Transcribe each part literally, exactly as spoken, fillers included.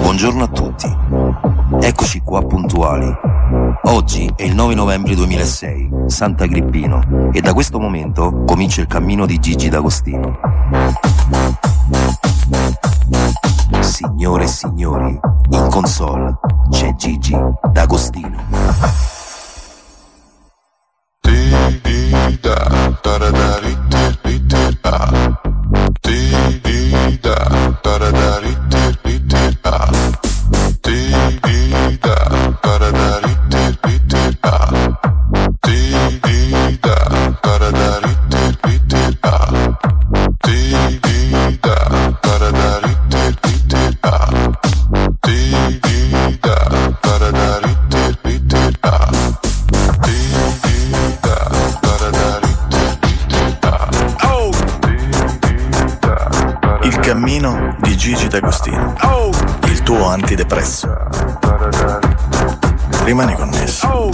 Buongiorno a tutti. Eccoci qua puntuali. Oggi è il nove novembre duemilasei, Sant'Agrippino, e da questo momento comincia il cammino di Gigi D'Agostino. Signore e signori, in console c'è Gigi D'Agostino. Cammino di Gigi D'Agostino, il tuo antidepresso. Rimani connesso.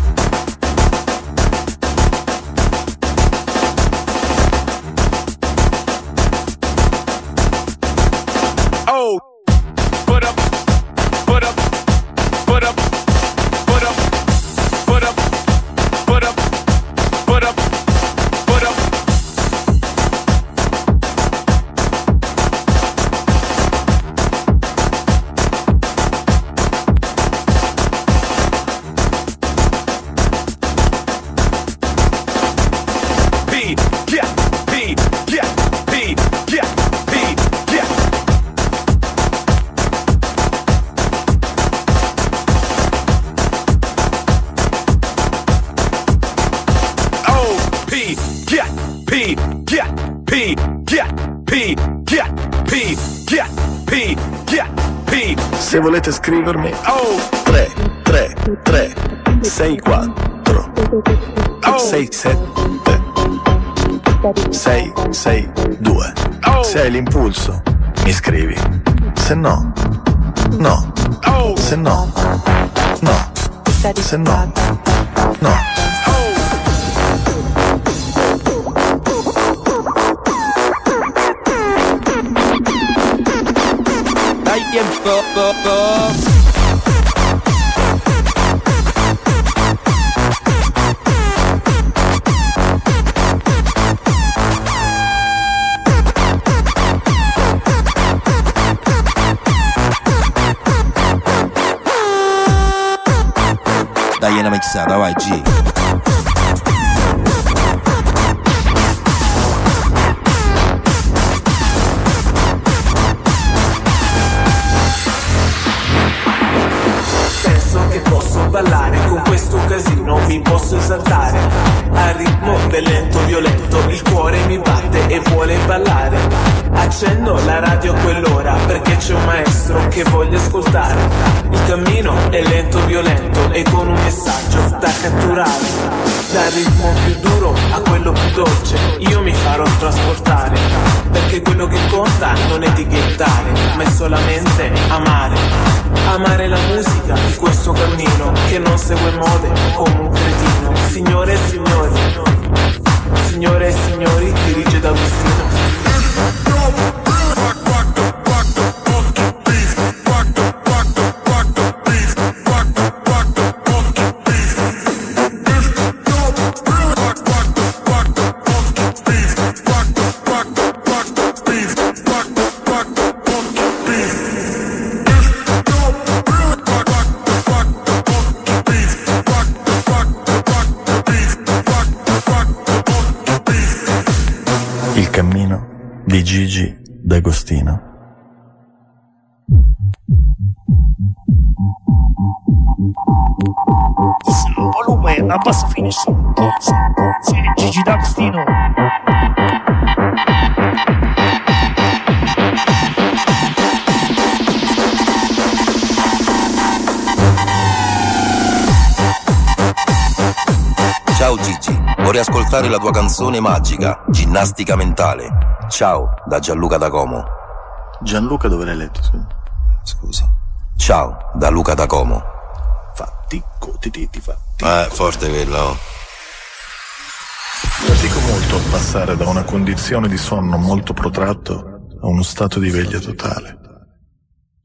Se volete scrivermi, tre tre tre sei quattro sei sette sei sei due. Se hai l'impulso, mi scrivi. Se no, no. Se no, no. Se no, no. Tiempo, po, po. Dai una mixata, vai G. Ballare con questo casino mi posso esaltare. Al ritmo del lento violento il cuore mi batte e vuole ballare. Accendo la radio a quell'ora perché c'è un maestro che voglio ascoltare. Il cammino è lento violento e con un messaggio da catturare. Dal ritmo più duro a quello più dolce io mi farò trasportare, perché quello che conta non è etichettare, ma è solamente amare. Amare la musica di questo cammino che non segue mode come un cretino. Signore e signori, signore e signori, dirige D'Agostino. Di Gigi D'Agostino. Volume a basso fine sì, sì, Gigi D'Agostino. Ciao Gigi, vorrei ascoltare la tua canzone magica, Ginnastica Mentale. Ciao, da Gianluca da Como. Gianluca dove l'hai letto? Scusi. Ciao, da Luca da Como. Fatico, ti ti ti fatico. Eh, forte quella, oh. Fatico molto a passare da una condizione di sonno molto protratto a uno stato di veglia totale.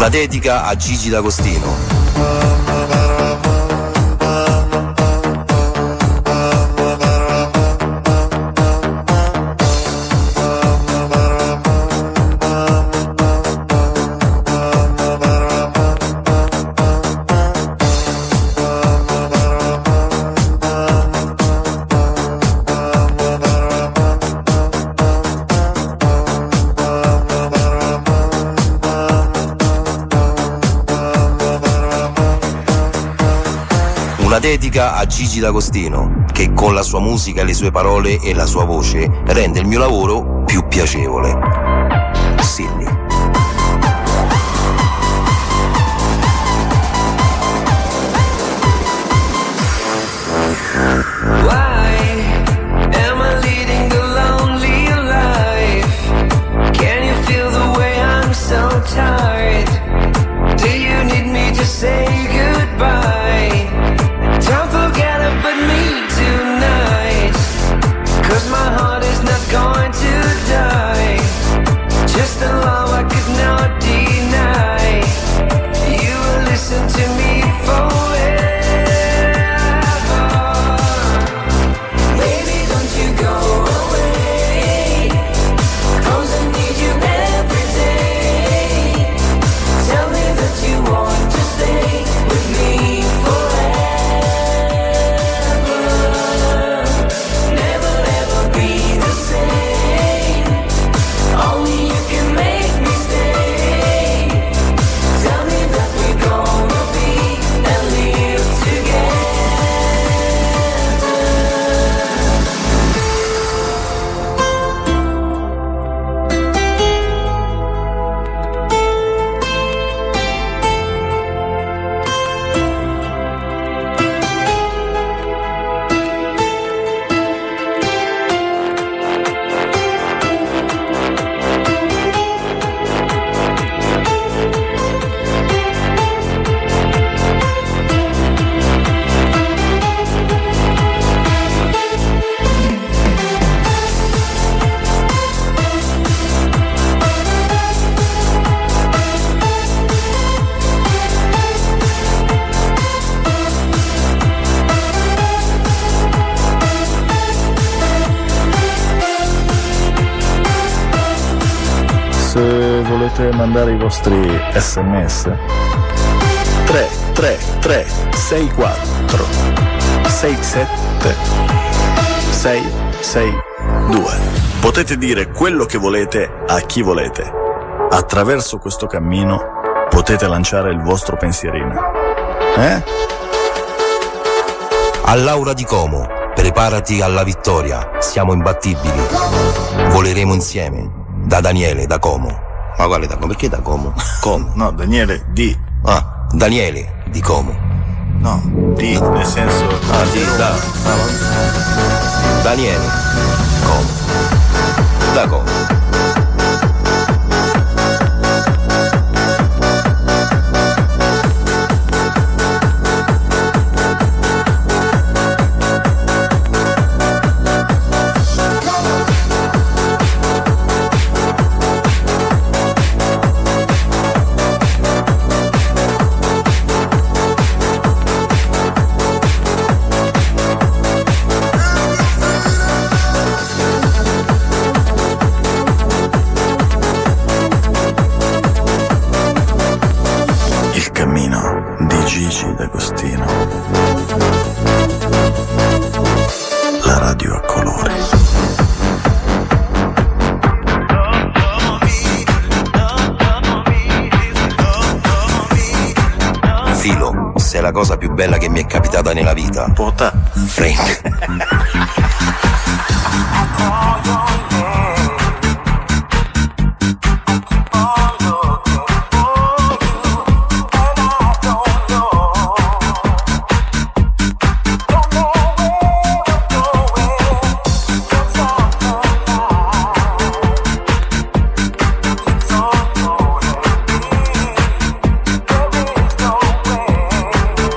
Una dedica a Gigi D'Agostino. Una dedica a Gigi D'Agostino, che con la sua musica, le sue parole e la sua voce rende il mio lavoro più piacevole. Silly. Se volete mandare i vostri sms tre tre tre sei quattro sei sette sei sei due. Potete dire quello che volete a chi volete. Attraverso questo cammino potete lanciare il vostro pensierino. Eh? A Laura di Como, preparati alla vittoria, siamo imbattibili. Voleremo insieme. Da Daniele, da Como. Ma quale da Como? Perché da Como? Como? No, Daniele di. Ah, Daniele di Como. No, di, no. Nel senso. Ah, di, da. Daniele, Como. Da Como. Gigi D'Agostino. La radio a colori. Filo, sei la cosa più bella che mi è capitata nella vita. Pota. Frank.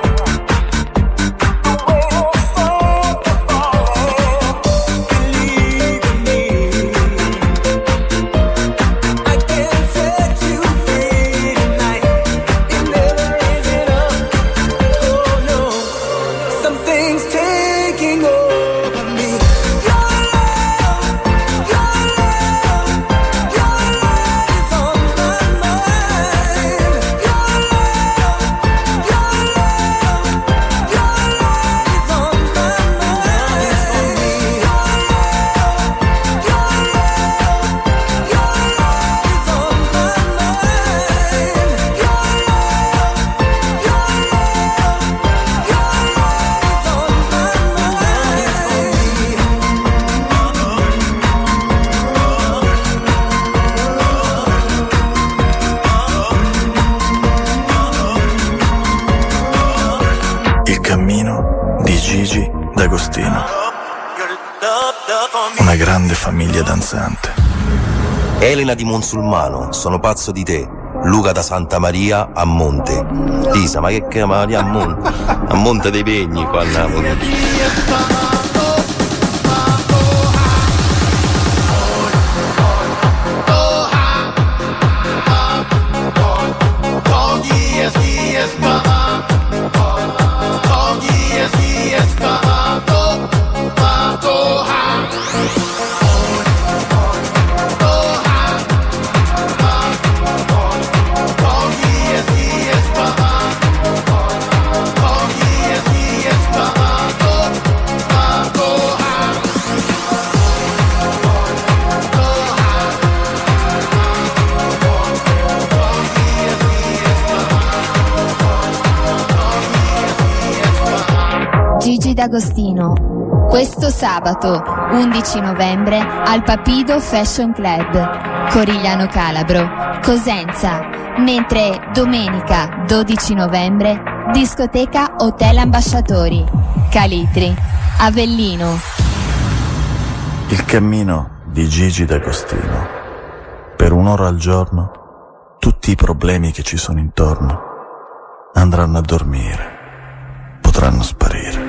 Believe Gigi D'Agostino. Una grande famiglia danzante. Elena di Monsulmano, sono pazzo di te. Luca da Santa Maria a Monte. Lisa, ma che che Maria a Monte? A Monte dei Pegni qua a Napoli. Gigi D'Agostino, questo sabato undici novembre al Papido Fashion Club, Corigliano Calabro, Cosenza, mentre domenica dodici novembre discoteca Hotel Ambasciatori, Calitri, Avellino. Il cammino di Gigi D'Agostino. Per un'ora al giorno tutti i problemi che ci sono intorno andranno a dormire, potranno sparire.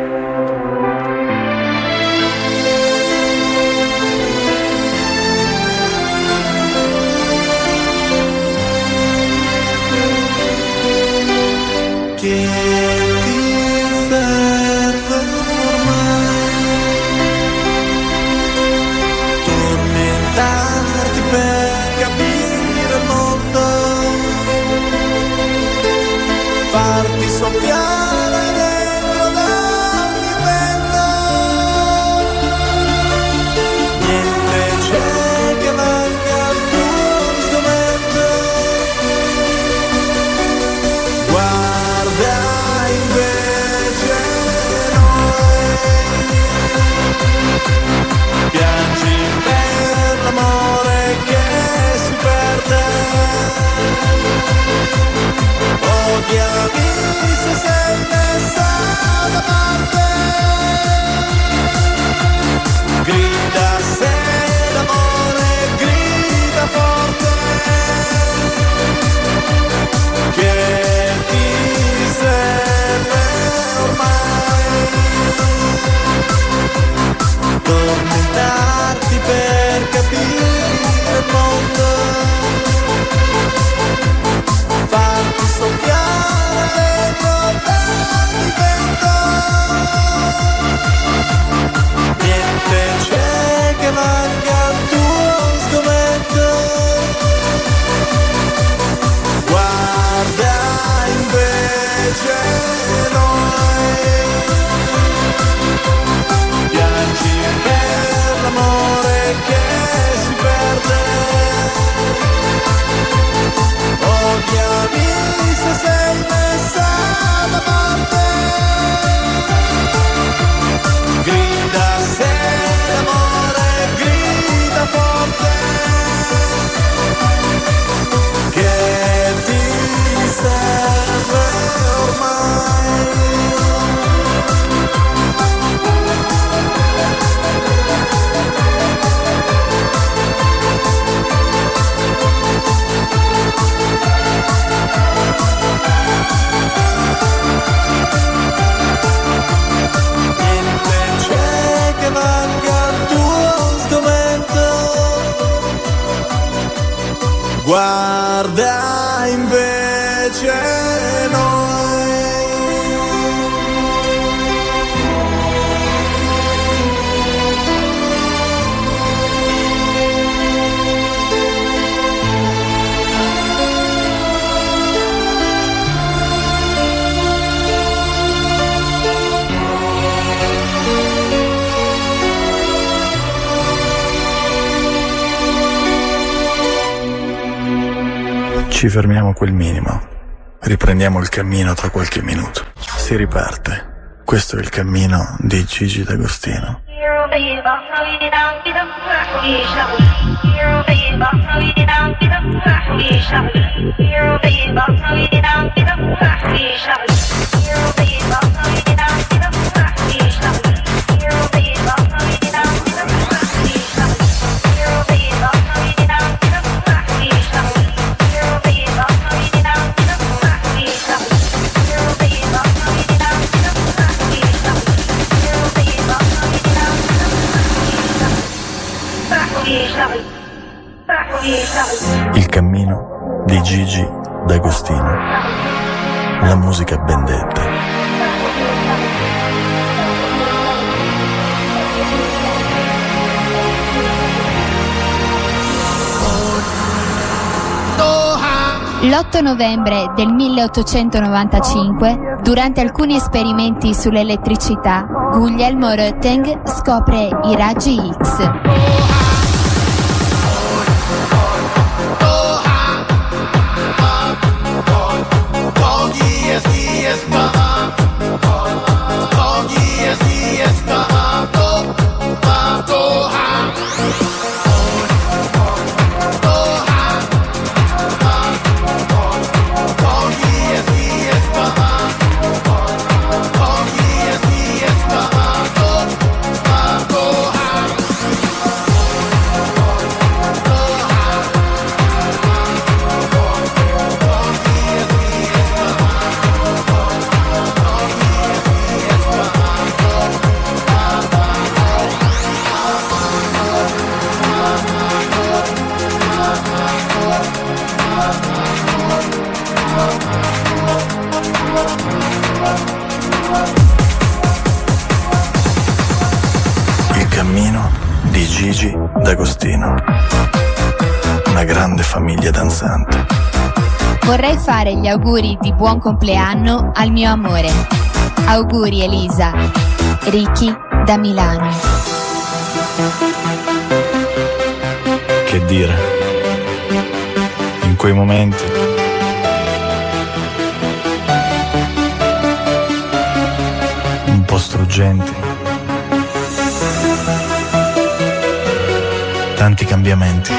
Che ti serve ormai tormentarti per capire il mondo, farti soffiare dentro d'ogni vento, niente c'è che manca al tuo strumento. Guarda invece noi, piangi per l'amore che si perde, odiami se sei messa da parte, grida se l'amore grida forte, che ti serve ormai tormentarti per capire il mondo, farti soffiare dentro ogni vento, niente c'è che manca al tuo strumento. Guarda invece noi, piangi per l'amore che si perde, odiami se sei messa da parte, grida se l'amore grida forte, che ti serve ormai. Niente c'è che manca al tuo strumento, guarda invece noi. Ci fermiamo a quel minimo. Riprendiamo il cammino tra qualche minuto. Si riparte. Questo è il cammino di Gigi D'Agostino. You're di Gigi D'Agostino. La musica ben detta. L'otto novembre del milleottocentonovantacinque, durante alcuni esperimenti sull'elettricità, Guglielmo Röntgen scopre i raggi X. Gigi D'Agostino, una grande famiglia danzante. Vorrei fare gli auguri di buon compleanno al mio amore. Auguri Elisa. Ricky da Milano. Che dire, in quei momenti un po' struggenti, tanti cambiamenti.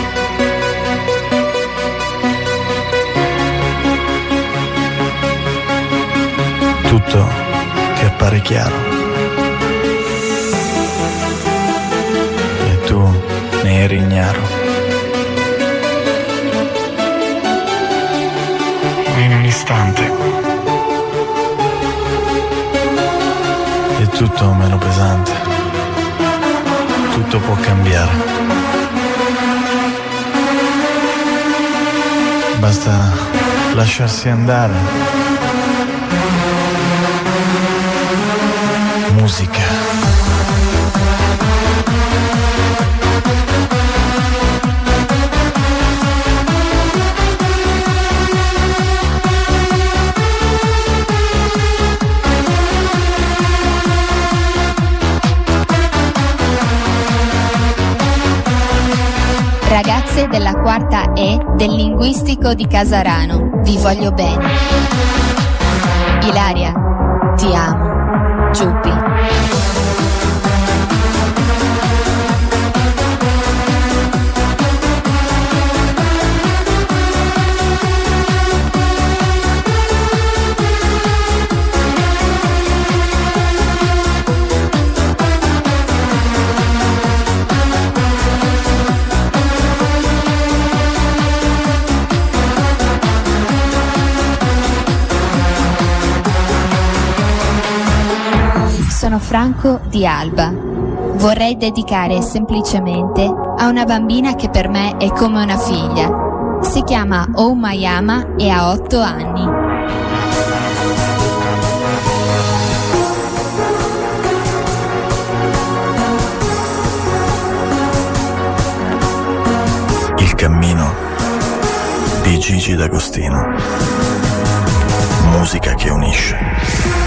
Tutto che appare chiaro. E tu ne eri ignaro. In un istante. È tutto meno pesante. Tutto può cambiare. Basta lasciarsi andare. Musica. Ragazze della quarta E del linguistico di Casarano, vi voglio bene. Ilaria, ti amo. Giuppi. Sono Franco di Alba. Vorrei dedicare semplicemente a una bambina che per me è come una figlia. Si chiama Oumayama e ha otto anni. Il cammino di Gigi D'Agostino. Musica che unisce.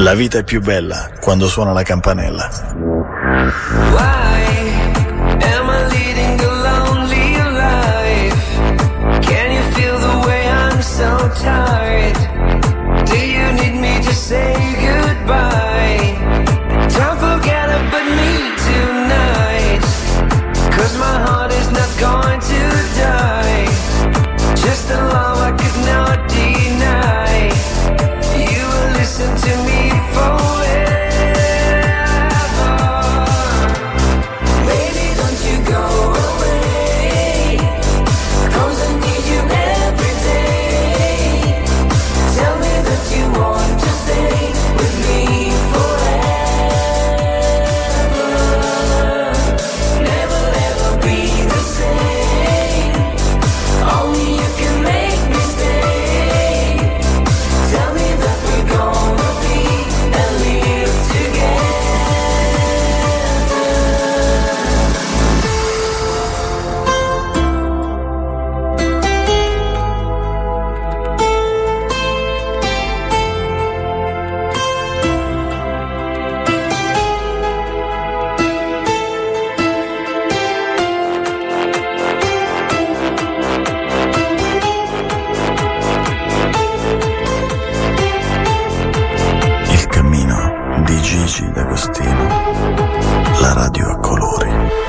La vita è più bella quando suona la campanella. Why am I leading a lonely life? Can you feel the way I'm so tired? Do you need me to say goodbye? Don't forget about me tonight, 'cause my heart is not going to die. Just a love I could not deny. You will listen to me forever. Baby, don't you go away, 'cause I need you every day. Tell me that you want to stay with me forever. Never ever be the same. Only you can make me stay. Tell me that we're gonna be and live together. Il cammino di Gigi D'Agostino, la radio a colori.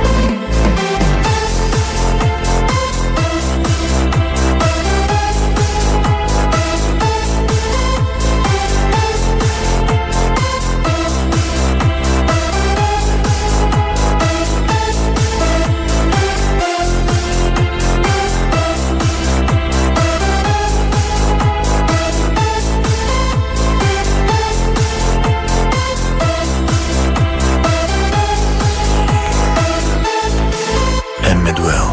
emme due o.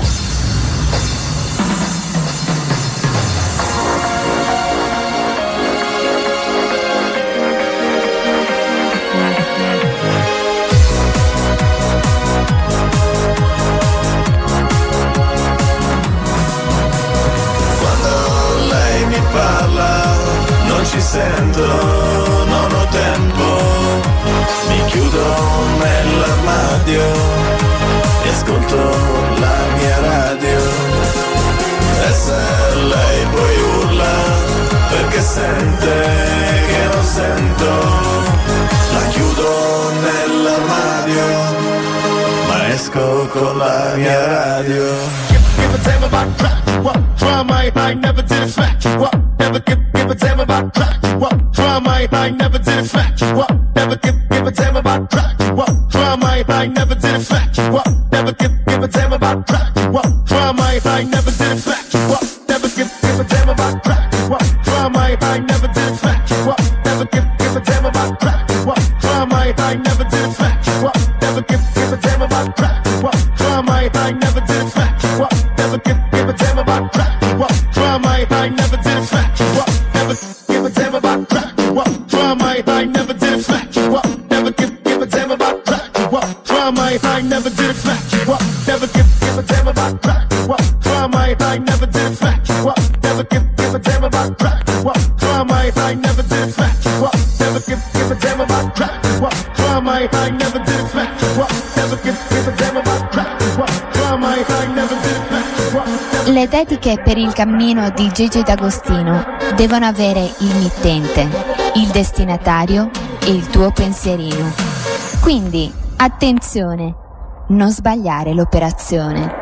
Quando lei mi parla non ci sento, non ho tempo, mi chiudo nell'armadio e ascolto la mia radio. E se lei poi urla perché sente che non sento, la chiudo nell'armadio ma esco con la mia radio. Give a damn about track, what drama I never did a fact, what never give give a damn about track, what drama I never did a fact, what never give give a damn about track, what drama I never did a fact, what never give give a damn about track, what drama I never did a fact, what never give give a damn about track, what drama I never did a fact, what never give give a damn about track, what drama I never did a fact, what never give give a damn about track, what drama I never did a fact, what never give give a damn about track, what drama I never did a fact, what never give a damn about track, what drama I never did a fact, what never give give a damn about track, what drama I never did a fact, what never give give a damn about track, what drama I never did a fact, what never give give a damn about track, what drama I never did a fact, what never give give a damn about track, what drama I never did a fact, what never give give a damn about track, what drama I never did a fact, what never. Le dediche per il cammino di Gigi D'Agostino devono avere il mittente, il destinatario e il tuo pensierino. Quindi, attenzione, non sbagliare l'operazione.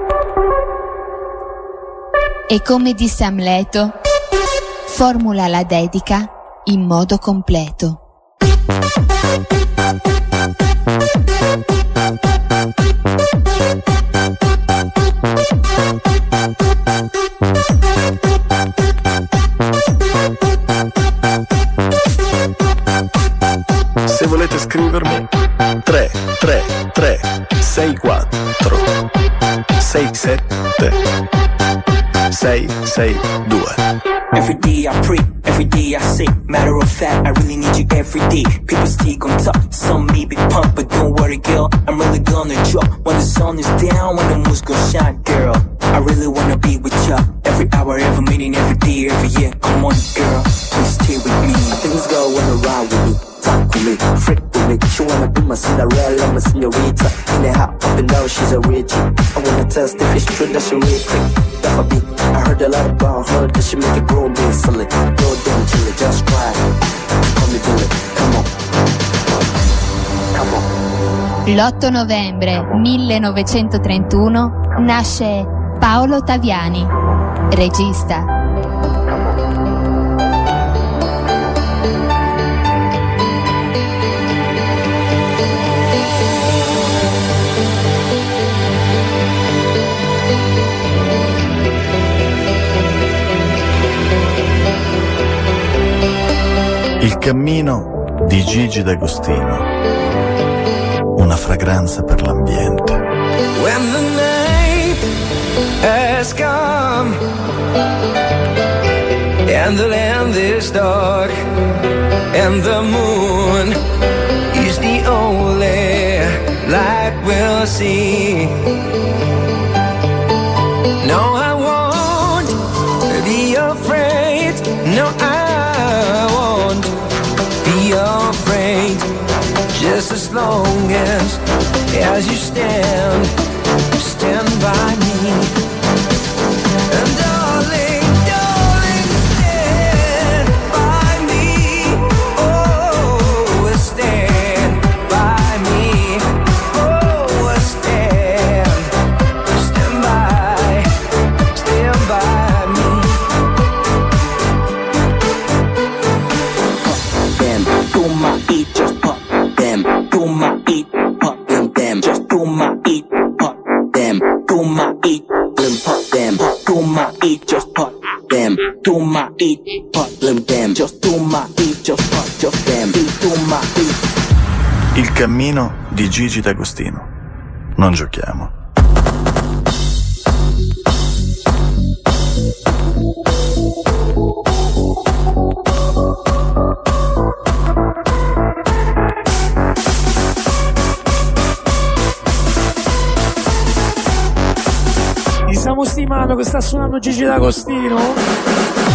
E come disse Amleto, formula la dedica in modo completo. Se volete scrivermi, tre tre tre sei quattro sei sette sei sei due. Every day I pray, every day I say, matter of fact, I really need you every day. People still gon' talk, some may be punk, but don't worry girl, I'm really gonna drop. When the sun is down, when the moon's gon' shine, girl, I really wanna be with ya. Every hour, every minute, every day, every year, come on girl, please stay with me. Things go wanna ride with me. freak with me. She wanna be my Cinderella, my señorita. In the hop up and down, she's a Reggie. I wanna test if it's true that she real quick. That be. I heard a lot about her, that she make a grown man silly. Go down, chilly, just cry. Call me Billy, come on. Come on. L'otto novembre millenovecentotrentuno nasce Paolo Taviani, regista. Il cammino di Gigi D'Agostino, una fragranza per l'ambiente. When the night has come and the land is dark and the moon is the only light we'll see. No, I won't be afraid. No, I won't be afraid. Just as long as, as you stand, stand by me. And darling, darling, stand by me. Oh, stand by me. Oh, stand, stand by, stand by me. Them, do my eat, just pop them. Do my eat, pop them, them. Just do my eat, pop them. Do my eat, them, pop them. Do my eat, just pop them. Do my eat, pop them, them. Just do my eat, just pop, just them. Do my eat. Il cammino di Gigi D'Agostino. Non giochiamo. Ti stiamo stimando che sta suonando Gigi D'Agostino?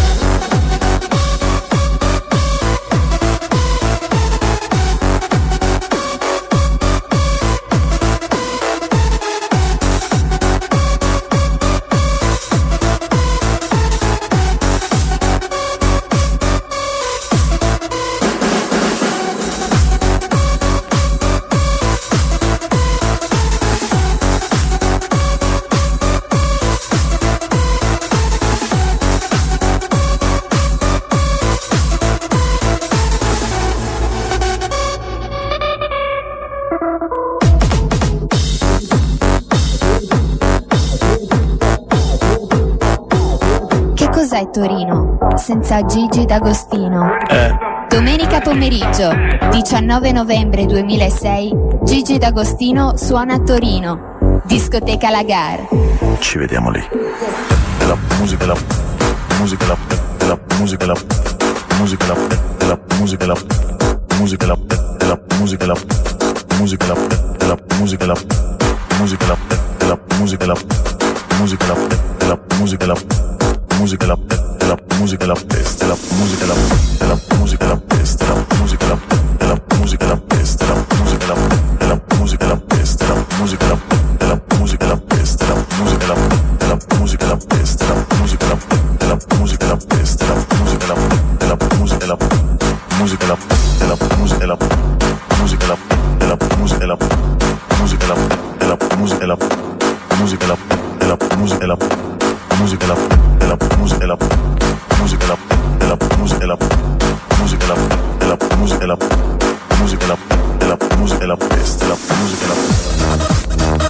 Cos'è Torino senza Gigi D'Agostino? Eh. Domenica pomeriggio, diciannove novembre duemilasei, Gigi D'Agostino suona a Torino, discoteca Lagar. Ci vediamo lì. La musica, la musica, la la musica, la musica, la la musica, la musica, la la musica, la musica, la la musica, la musica, la la musica, la musica, la la musica, la musica, la la musica, la peste, la musica, la la musica, la peste, la musica, la la musica, la peste, la musica, la la musica, la peste, la musica, la la musica, la peste, la musica, la la musica, la peste, la musica, la la musica, la peste, la musica, la la musica, la musica, la la musica, la musica, la la musica, la musica, la la musica, la musica, la la musica, la musica, la la musica, la musica, la la musica, la musica, la la musica, la musica, la la musica, la peste, la musica, la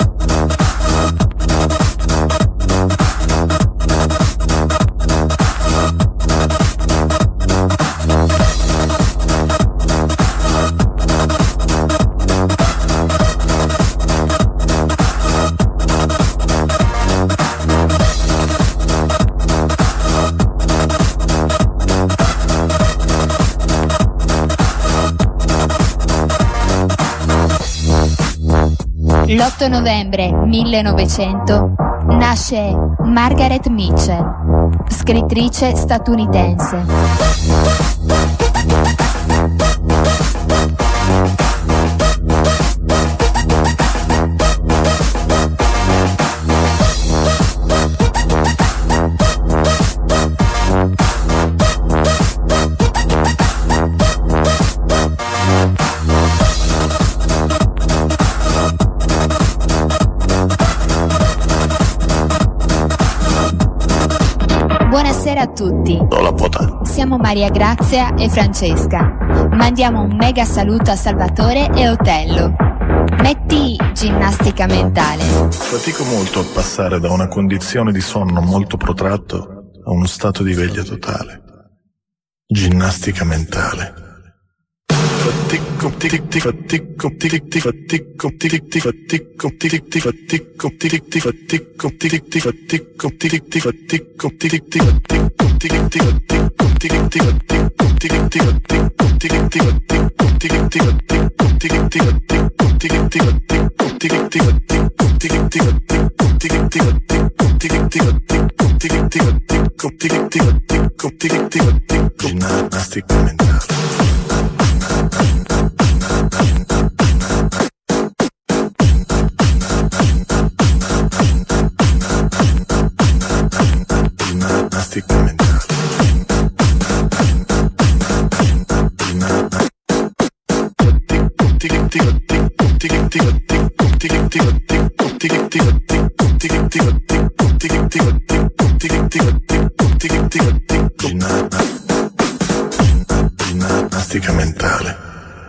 L'otto novembre millenovecento nasce Margaret Mitchell, scrittrice statunitense. tutti. Do la pota. Siamo Maria Grazia e Francesca. Mandiamo un mega saluto a Salvatore e Otello. Metti ginnastica mentale. Fatico molto a passare da una condizione di sonno molto protratto a uno stato di veglia totale. Ginnastica mentale. Fatico, tic, fatico, tic, fatico, tic, fatico, tic, fatico, tic, fatico, tic, fatico, tic, fatico, tic, Ginnastica mentale. Ginnastica mentale. Ginnastica mentale.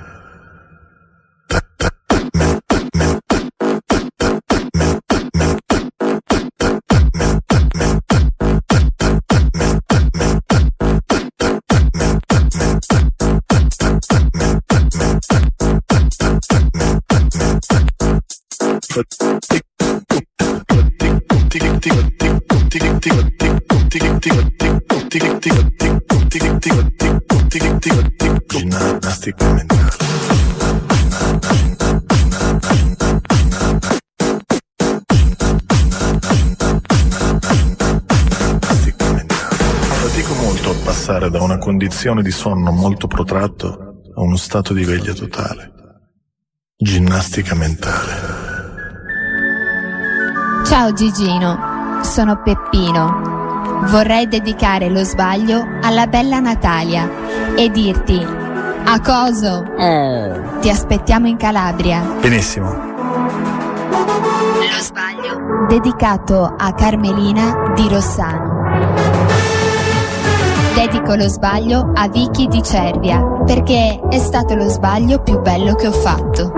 Ginnastica mentale. Fatico molto a passare da una condizione di sonno molto protratto a uno stato di veglia totale. Ginnastica mentale. Ciao Gigino, sono Peppino. Vorrei dedicare lo sbaglio alla bella Natalia e dirti: a coso? Oh. Ti aspettiamo in Calabria. Benissimo. Lo sbaglio dedicato a Carmelina di Rossano. Dedico lo sbaglio a Vicky di Cervia, perché è stato lo sbaglio più bello che ho fatto.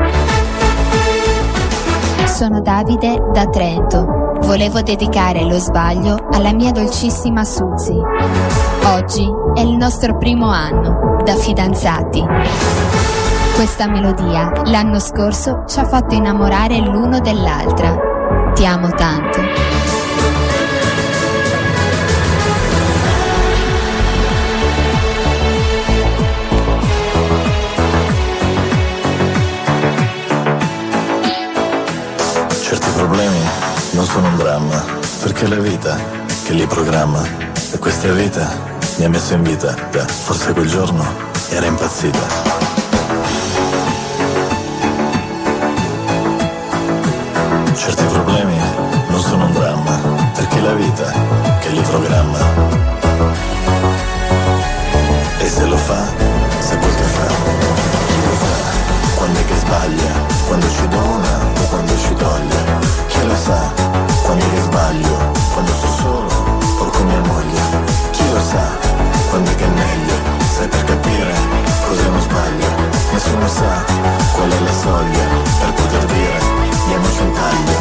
Sono Davide da Trento. Volevo dedicare lo sbaglio alla mia dolcissima Suzy. Oggi è il nostro primo anno da fidanzati. Questa melodia l'anno scorso ci ha fatto innamorare l'uno dell'altra. Ti amo tanto. Certi problemi non sono un dramma, perché è la vita che li programma. E questa vita mi ha messo in vita. Beh, forse quel giorno era impazzita. Certi problemi non sono un dramma, perché è la vita che li programma. E se lo fa, sa quel che fa. Chi lo sa quando è che sbaglia, quando ci dona o quando ci toglie. Chi lo sa quando è che sbaglio, quando sto solo o con mia moglie. Chi lo sa quando è che è meglio, sai, per capire cosa non sbaglio. Nessuno sa qual è la soglia per poter dire diamoci un taglio.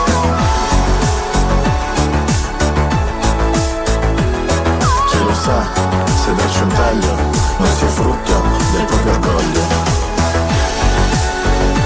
Chi lo sa se darci un taglio non sia frutto del proprio orgoglio.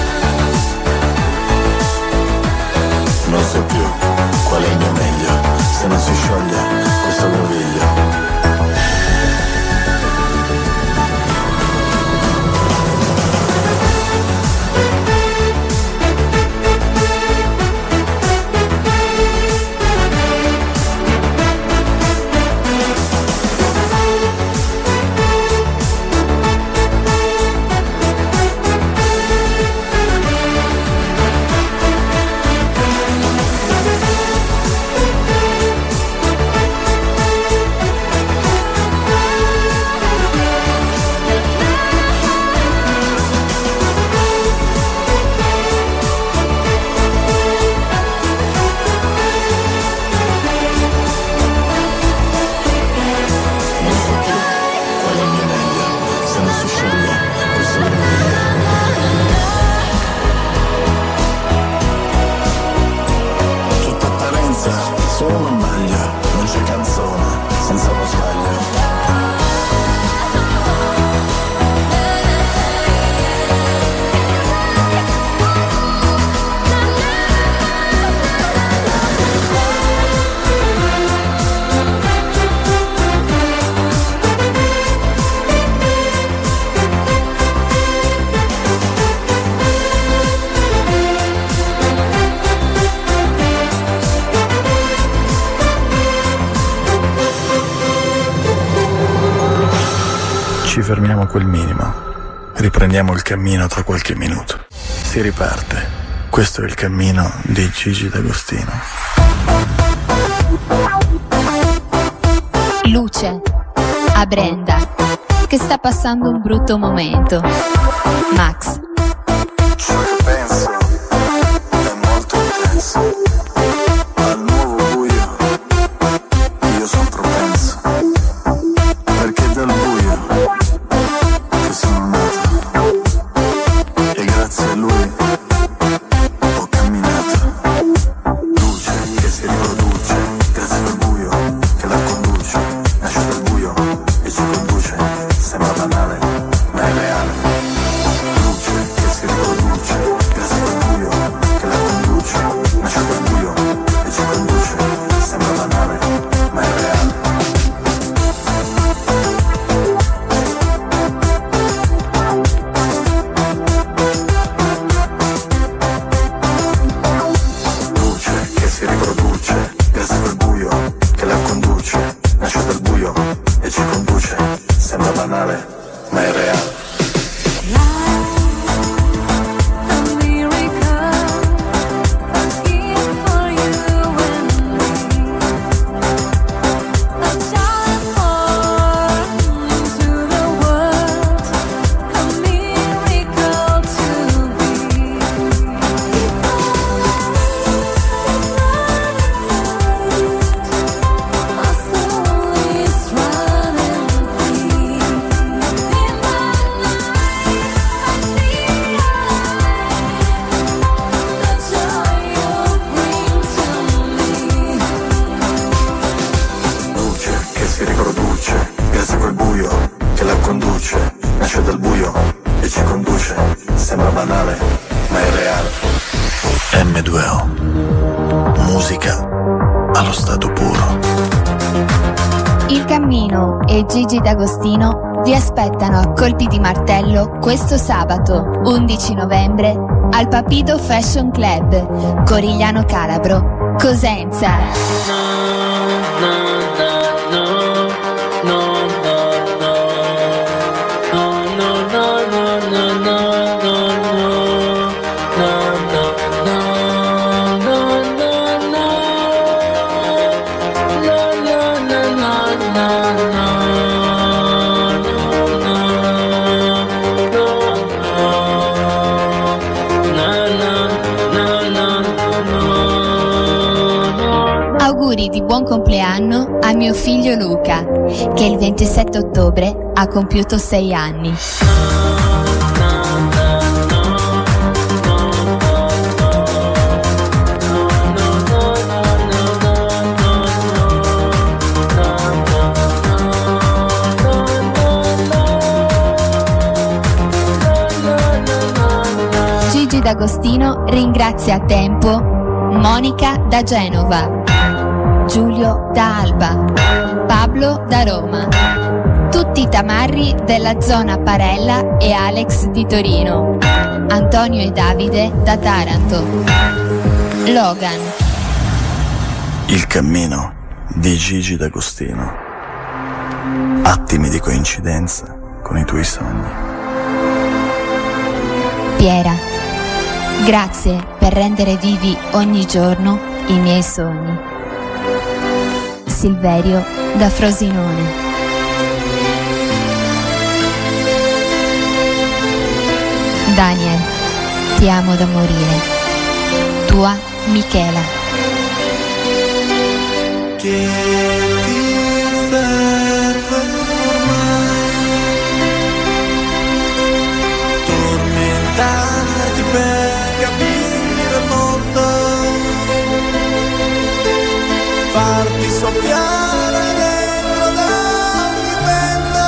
fermiamo a quel minimo. Riprendiamo il cammino tra qualche minuto. Si riparte. Questo è il cammino di Gigi D'Agostino. Luce a Brenda, che sta passando un brutto momento. Max. Ciò che penso è molto intenso. Al nuovo buio io sono propenso, perché dal buio che sono nato e grazie a lui ho camminato. Luce che si riproduce grazie al buio che la conduce, nasce dal buio e ci conduce, sembra banale ma è reale. Luce che si riproduce grazie al buio che la conduce, nasce dal buio e ci conduce, sembra banale ma è reale. Luce che si riproduce grazie al buio che la conduce, nasce dal buio e ci conduce, sembra banale ma è reale. emme due o, musica allo stato puro. Il Cammino e Gigi D'Agostino vi aspettano a colpi di martello questo sabato undici novembre al Papido Fashion Club, Corigliano Calabro, Cosenza. Auguri di buon compleanno a mio figlio Luca, che il ventisette ottobre ha compiuto sei anni. Gigi D'Agostino ringrazia a tempo Monica da Genova, Giulio da Alba, Pablo da Roma, tutti i tamarri della zona Parella e Alex di Torino, Antonio e Davide da Taranto, Logan. Il cammino di Gigi D'Agostino. Attimi di coincidenza con i tuoi sogni. Piera, grazie per rendere vivi ogni giorno i miei sogni. Silverio da Frosinone. Daniel, ti amo da morire. Tua Michela. Che ti serve ormai tormentarti per capire il mondo, farti soffiare dentro da ogni vento.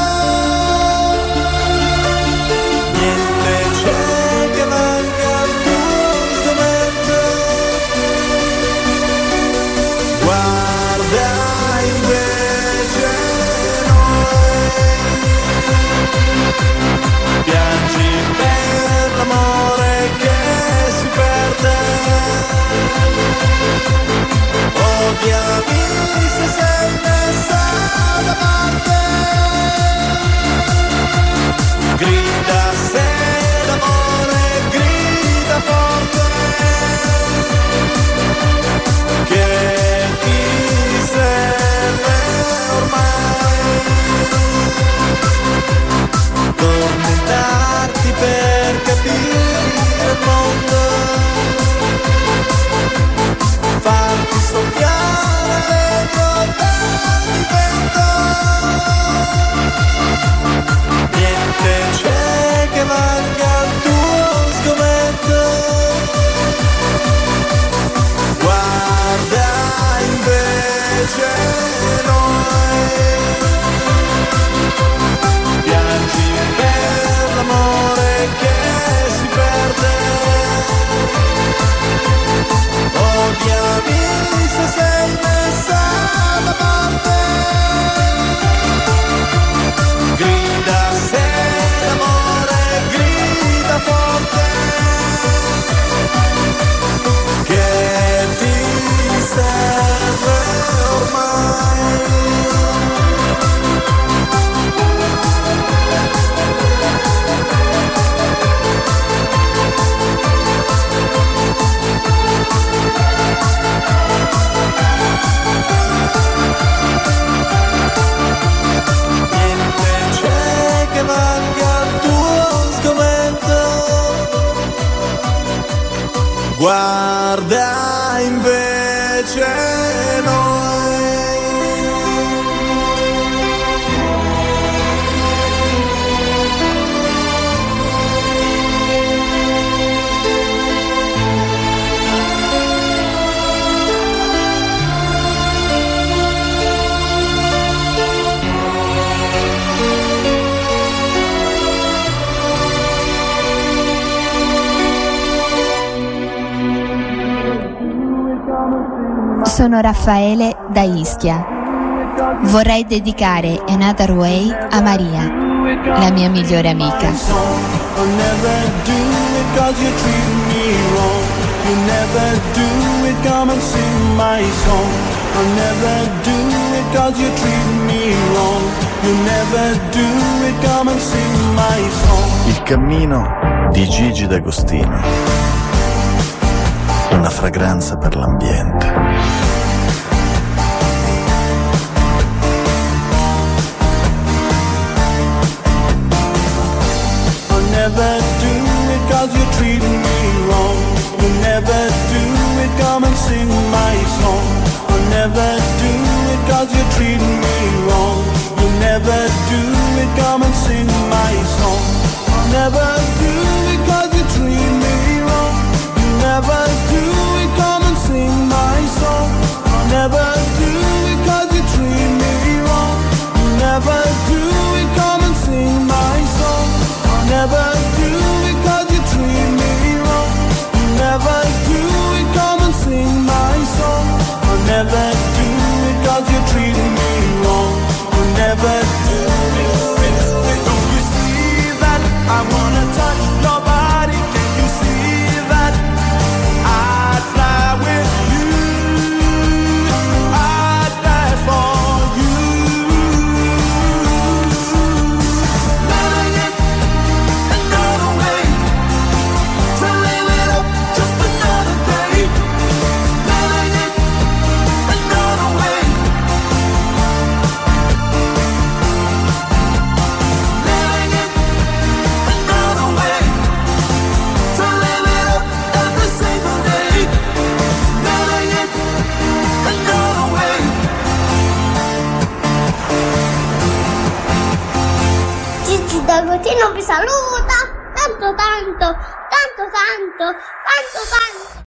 Niente c'è che manca al tuo strumento. Guarda invece grida se d'amore, grida forte, che ti serve ormai, tormentarti per capire il mondo, farti soffiare le gote di vento, niente c'è che valga il tuo sgomento, guarda invece noi, piangi per l'amore che si perde, odiami se sei messa da parte, grida se d'amore, grida forte, che ti serve ormai. Niente c'è che valga il tuo sgomento, guarda invece noi. Sono Raffaele da Ischia. Vorrei dedicare Another Way a Maria, la mia migliore amica. Il cammino di Gigi D'Agostino, una fragranza per l'ambiente. Never do it cause you're treating me wrong. You'll never do it, come and sing my song. I'll never do it cause you're treating me wrong. You'll never do it, come and sing my song. I'll never do it cause you treat me wrong. You'll never do it, come and sing my song. I'll never do it cause you treat me wrong. You'll never do it, come and sing my song. I'll never do it cause you treat me wrong. You'll never do it, come and sing my song. I'll never do it cause you treat me wrong. You'll never do it. Don't you see that I wanna touch your body? Can you see that I'd fly with you? I'd die for you. Never yet another way to live it up, just another day. Never yet another way. Never yet another way to live it up every single day. Never yet another way. Gigi D'Agostino vi saluta, tanto tanto, tanto tanto, tanto tanto.